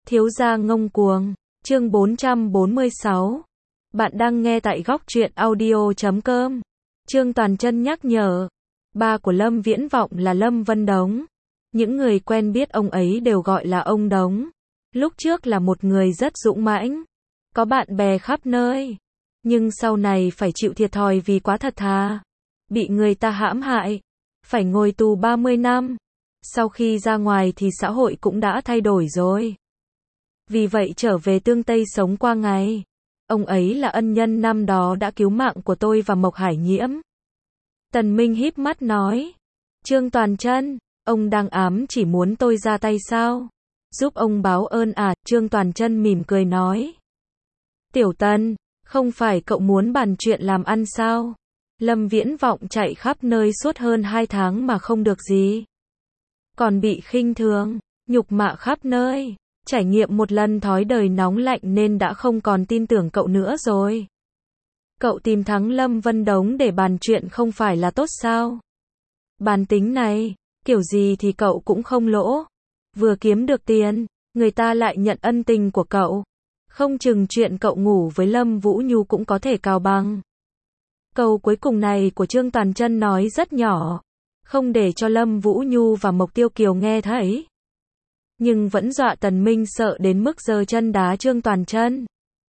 Thiếu gia ngông cuồng, chương 446. Bạn đang nghe tại góc truyện audio.com. Trương Toàn Chân nhắc nhở. Ba của Lâm Viễn Vọng là Lâm Vân Đống. Những người quen biết ông ấy đều gọi là ông Đống. Lúc trước là một người rất dũng mãnh, có bạn bè khắp nơi. Nhưng sau này phải chịu thiệt thòi vì quá thật thà. Bị người ta hãm hại, phải ngồi tù 30 năm. Sau khi ra ngoài thì xã hội cũng đã thay đổi rồi. Vì vậy trở về Tương Tây sống qua ngày. Ông ấy là ân nhân năm đó đã cứu mạng của tôi và Mộc Hải Nhiễm. Tần Minh híp mắt nói. Trương Toàn Chân, ông đang ám chỉ muốn tôi ra tay sao? Giúp ông báo ơn à? Trương Toàn Chân mỉm cười nói. Tiểu Tần, không phải cậu muốn bàn chuyện làm ăn sao? Lâm Viễn Vọng chạy khắp nơi suốt hơn 2 tháng mà không được gì. Còn bị khinh thường, nhục mạ khắp nơi. Trải nghiệm một lần thói đời nóng lạnh nên đã không còn tin tưởng cậu nữa rồi. Cậu tìm thắng Lâm Vân Đống để bàn chuyện không phải là tốt sao? Bàn tính này, kiểu gì thì cậu cũng không lỗ. Vừa kiếm được tiền, người ta lại nhận ân tình của cậu. Không chừng chuyện cậu ngủ với Lâm Vũ Nhu cũng có thể cào bằng. Câu cuối cùng này của Trương Toàn Chân nói rất nhỏ, không để cho Lâm Vũ Nhu và Mộc Tiêu Kiều nghe thấy. Nhưng vẫn dọa Tần Minh sợ đến mức giơ chân đá Trương Toàn Chân.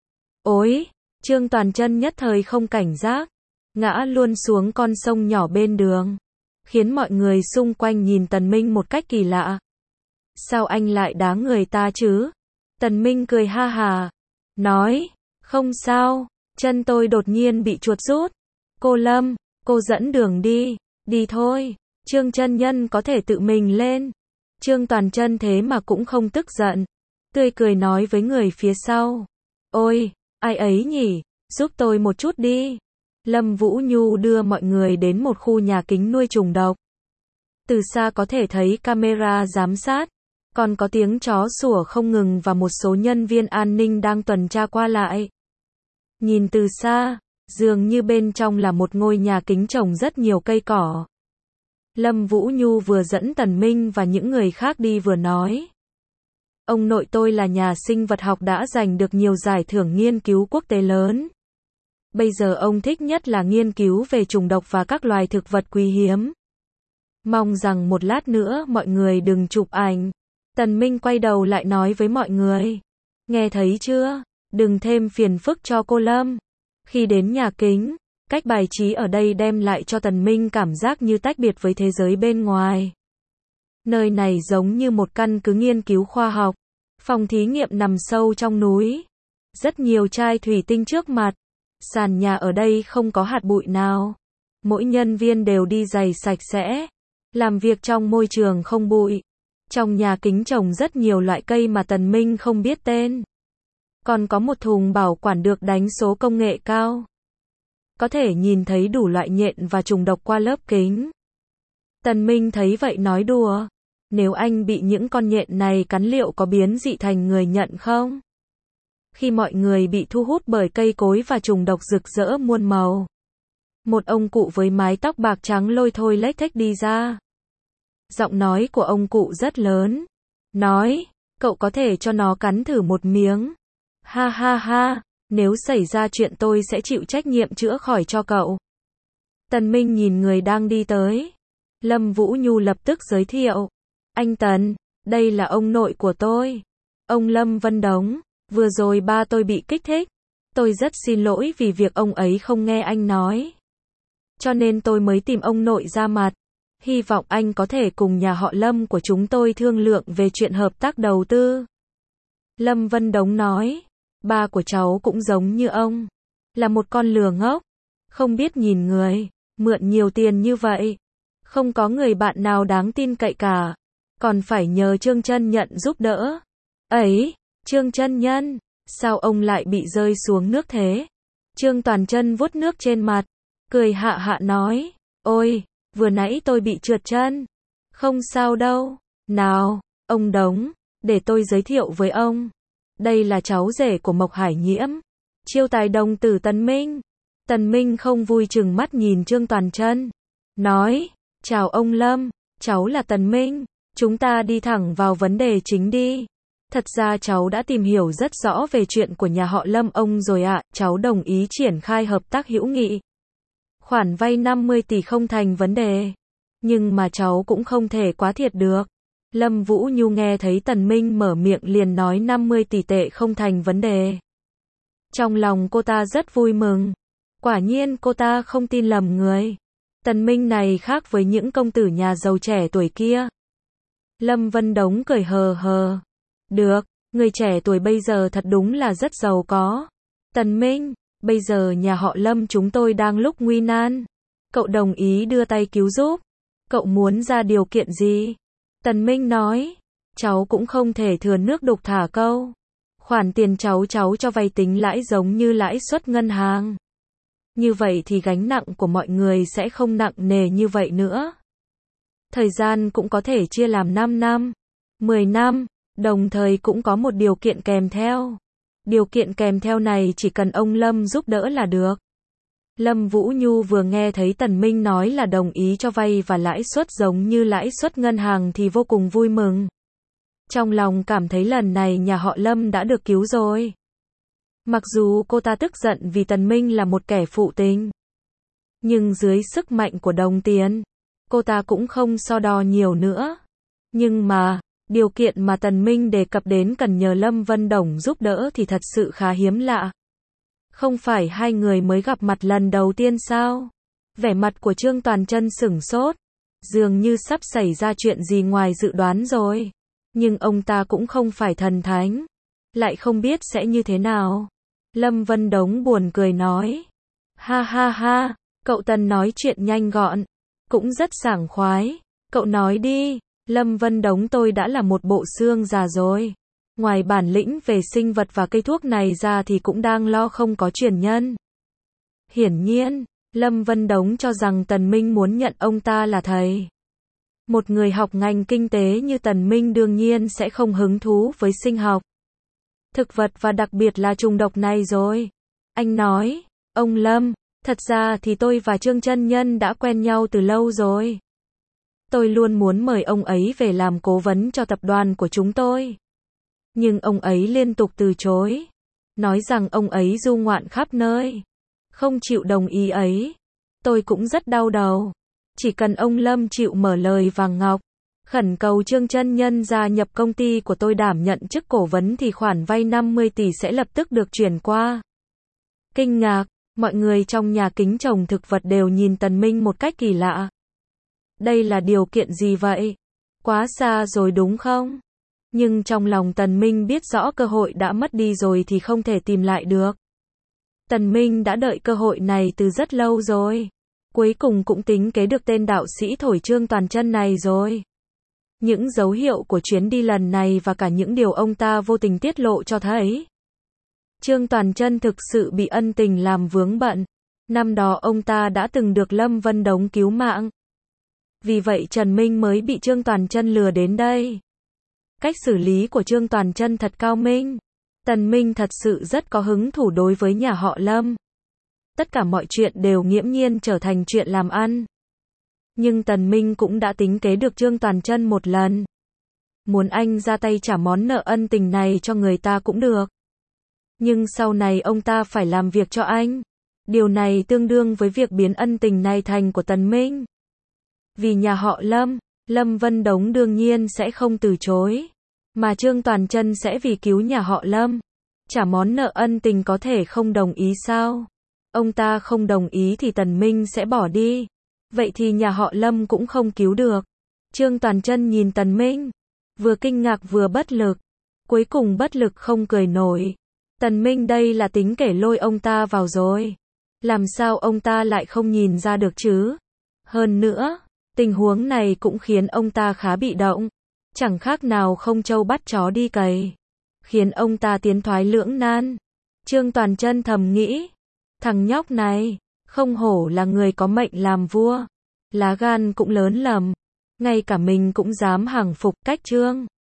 Ôi, Trương Toàn Chân nhất thời không cảnh giác, ngã luôn xuống con sông nhỏ bên đường, khiến mọi người xung quanh nhìn Tần Minh một cách kỳ lạ. Sao anh lại đá người ta chứ? Tần Minh cười ha hà, nói, không sao, chân tôi đột nhiên bị chuột rút. Cô Lâm, cô dẫn đường đi, đi thôi, Trương chân nhân có thể tự mình lên. Trương Toàn Chân thế mà cũng không tức giận, tươi cười nói với người phía sau. Ôi, ai ấy nhỉ, giúp tôi một chút đi. Lâm Vũ Nhu đưa mọi người đến một khu nhà kính nuôi trùng độc. Từ xa có thể thấy camera giám sát, còn có tiếng chó sủa không ngừng và một số nhân viên an ninh đang tuần tra qua lại. Nhìn từ xa, dường như bên trong là một ngôi nhà kính trồng rất nhiều cây cỏ. Lâm Vũ Nhu vừa dẫn Tần Minh và những người khác đi vừa nói. Ông nội tôi là nhà sinh vật học đã giành được nhiều giải thưởng nghiên cứu quốc tế lớn. Bây giờ ông thích nhất là nghiên cứu về trùng độc và các loài thực vật quý hiếm. Mong rằng một lát nữa mọi người đừng chụp ảnh. Tần Minh quay đầu lại nói với mọi người. Nghe thấy chưa? Đừng thêm phiền phức cho cô Lâm. Khi đến nhà kính, cách bài trí ở đây đem lại cho Tần Minh cảm giác như tách biệt với thế giới bên ngoài. Nơi này giống như một căn cứ nghiên cứu khoa học. Phòng thí nghiệm nằm sâu trong núi. Rất nhiều chai thủy tinh trước mặt. Sàn nhà ở đây không có hạt bụi nào. Mỗi nhân viên đều đi giày sạch sẽ. Làm việc trong môi trường không bụi. Trong nhà kính trồng rất nhiều loại cây mà Tần Minh không biết tên. Còn có một thùng bảo quản được đánh số công nghệ cao. Có thể nhìn thấy đủ loại nhện và trùng độc qua lớp kính. Tần Minh thấy vậy nói đùa. Nếu anh bị những con nhện này cắn liệu có biến dị thành người nhận không? Khi mọi người bị thu hút bởi cây cối và trùng độc rực rỡ muôn màu. Một ông cụ với mái tóc bạc trắng lôi thôi lếch thếch đi ra. Giọng nói của ông cụ rất lớn. Nói, cậu có thể cho nó cắn thử một miếng. Ha ha ha, nếu xảy ra chuyện tôi sẽ chịu trách nhiệm chữa khỏi cho cậu. Tần Minh nhìn người đang đi tới. Lâm Vũ Nhu lập tức giới thiệu. Anh Tần, đây là ông nội của tôi. Ông Lâm Vân Đống, vừa rồi ba tôi bị kích thích. Tôi rất xin lỗi vì việc ông ấy không nghe anh nói. Cho nên tôi mới tìm ông nội ra mặt. Hy vọng anh có thể cùng nhà họ Lâm của chúng tôi thương lượng về chuyện hợp tác đầu tư. Lâm Vân Đống nói. Ba của cháu cũng giống như ông. Là một con lừa ngốc. Không biết nhìn người. Mượn nhiều tiền như vậy. Không có người bạn nào đáng tin cậy cả. Còn phải nhờ Trương chân nhân giúp đỡ. Ấy, Trương chân nhân. Sao ông lại bị rơi xuống nước thế? Trương Toàn Chân vuốt nước trên mặt. Cười hạ hạ nói. Ôi, vừa nãy tôi bị trượt chân. Không sao đâu. Nào, ông Đống. Để tôi giới thiệu với ông. Đây là cháu rể của Mộc Hải Nhiễm. Chiêu tài đồng tử Tần Minh. Tần Minh không vui chừng mắt nhìn Trương Toàn Chân. Nói, chào ông Lâm, cháu là Tần Minh. Chúng ta đi thẳng vào vấn đề chính đi. Thật ra cháu đã tìm hiểu rất rõ về chuyện của nhà họ Lâm ông rồi ạ, cháu đồng ý triển khai hợp tác hữu nghị. Khoản vay 50 tỷ không thành vấn đề. Nhưng mà cháu cũng không thể quá thiệt được. Lâm Vũ Nhu nghe thấy Tần Minh mở miệng liền nói 50 tỷ tệ không thành vấn đề. Trong lòng cô ta rất vui mừng. Quả nhiên cô ta không tin lầm người. Tần Minh này khác với những công tử nhà giàu trẻ tuổi kia. Lâm Vân Đống cười hờ hờ. Được, người trẻ tuổi bây giờ thật đúng là rất giàu có. Tần Minh, bây giờ nhà họ Lâm chúng tôi đang lúc nguy nan. Cậu đồng ý đưa tay cứu giúp. Cậu muốn ra điều kiện gì? Tần Minh nói, cháu cũng không thể thừa nước đục thả câu. Khoản tiền cháu cho vay tính lãi giống như lãi suất ngân hàng. Như vậy thì gánh nặng của mọi người sẽ không nặng nề như vậy nữa. Thời gian cũng có thể chia làm 5 năm, 10 năm, đồng thời cũng có một điều kiện kèm theo. Điều kiện kèm theo này chỉ cần ông Lâm giúp đỡ là được. Lâm Vũ Nhu vừa nghe thấy Tần Minh nói là đồng ý cho vay và lãi suất giống như lãi suất ngân hàng thì vô cùng vui mừng. Trong lòng cảm thấy lần này nhà họ Lâm đã được cứu rồi. Mặc dù cô ta tức giận vì Tần Minh là một kẻ phụ tình. Nhưng dưới sức mạnh của đồng tiền, cô ta cũng không so đo nhiều nữa. Nhưng mà, điều kiện mà Tần Minh đề cập đến cần nhờ Lâm Vân Đổng giúp đỡ thì thật sự khá hiếm lạ. Không phải hai người mới gặp mặt lần đầu tiên sao? Vẻ mặt của Trương Toàn Chân sửng sốt. Dường như sắp xảy ra chuyện gì ngoài dự đoán rồi. Nhưng ông ta cũng không phải thần thánh. Lại không biết sẽ như thế nào. Lâm Vân Đống buồn cười nói. Ha ha ha, cậu Tần nói chuyện nhanh gọn. Cũng rất sảng khoái. Cậu nói đi, Lâm Vân Đống tôi đã là một bộ xương già rồi. Ngoài bản lĩnh về sinh vật và cây thuốc này ra thì cũng đang lo không có truyền nhân. Hiển nhiên, Lâm Vân Đống cho rằng Tần Minh muốn nhận ông ta là thầy. Một người học ngành kinh tế như Tần Minh đương nhiên sẽ không hứng thú với sinh học, thực vật và đặc biệt là trùng độc này rồi. Anh nói, ông Lâm, thật ra thì tôi và Trương Chân Nhân đã quen nhau từ lâu rồi. Tôi luôn muốn mời ông ấy về làm cố vấn cho tập đoàn của chúng tôi. Nhưng ông ấy liên tục từ chối. Nói rằng ông ấy du ngoạn khắp nơi. Không chịu đồng ý ấy. Tôi cũng rất đau đầu. Chỉ cần ông Lâm chịu mở lời vàng ngọc, khẩn cầu Trương Chân Nhân gia nhập công ty của tôi đảm nhận chức cổ vấn thì khoản vay 50 tỷ sẽ lập tức được chuyển qua. Kinh ngạc, mọi người trong nhà kính trồng thực vật đều nhìn Tần Minh một cách kỳ lạ. Đây là điều kiện gì vậy? Quá xa rồi đúng không? Nhưng trong lòng Tần Minh biết rõ cơ hội đã mất đi rồi thì không thể tìm lại được. Tần Minh đã đợi cơ hội này từ rất lâu rồi. Cuối cùng cũng tính kế được tên đạo sĩ thổi Trương Toàn Chân này rồi. Những dấu hiệu của chuyến đi lần này và cả những điều ông ta vô tình tiết lộ cho thấy. Trương Toàn Chân thực sự bị ân tình làm vướng bận. Năm đó ông ta đã từng được Lâm Vân Đống cứu mạng. Vì vậy Trần Minh mới bị Trương Toàn Chân lừa đến đây. Cách xử lý của Trương Toàn Chân thật cao minh. Tần Minh thật sự rất có hứng thú đối với nhà họ Lâm. Tất cả mọi chuyện đều nghiễm nhiên trở thành chuyện làm ăn. Nhưng Tần Minh cũng đã tính kế được Trương Toàn Chân một lần. Muốn anh ra tay trả món nợ ân tình này cho người ta cũng được. Nhưng sau này ông ta phải làm việc cho anh. Điều này tương đương với việc biến ân tình này thành của Tần Minh. Vì nhà họ Lâm, Lâm Vân Đống đương nhiên sẽ không từ chối. Mà Trương Toàn Chân sẽ vì cứu nhà họ Lâm, trả món nợ ân tình có thể không đồng ý sao? Ông ta không đồng ý thì Tần Minh sẽ bỏ đi. Vậy thì nhà họ Lâm cũng không cứu được. Trương Toàn Chân nhìn Tần Minh, vừa kinh ngạc vừa bất lực. Cuối cùng bất lực không cười nổi. Tần Minh đây là tính kể lôi ông ta vào rồi. Làm sao ông ta lại không nhìn ra được chứ? Hơn nữa, tình huống này cũng khiến ông ta khá bị động. Chẳng khác nào không trâu bắt chó đi cày. Khiến ông ta tiến thoái lưỡng nan. Trương Toàn Chân thầm nghĩ. Thằng nhóc này, không hổ là người có mệnh làm vua. Lá gan cũng lớn lầm. Ngay cả mình cũng dám hàng phục cách Trương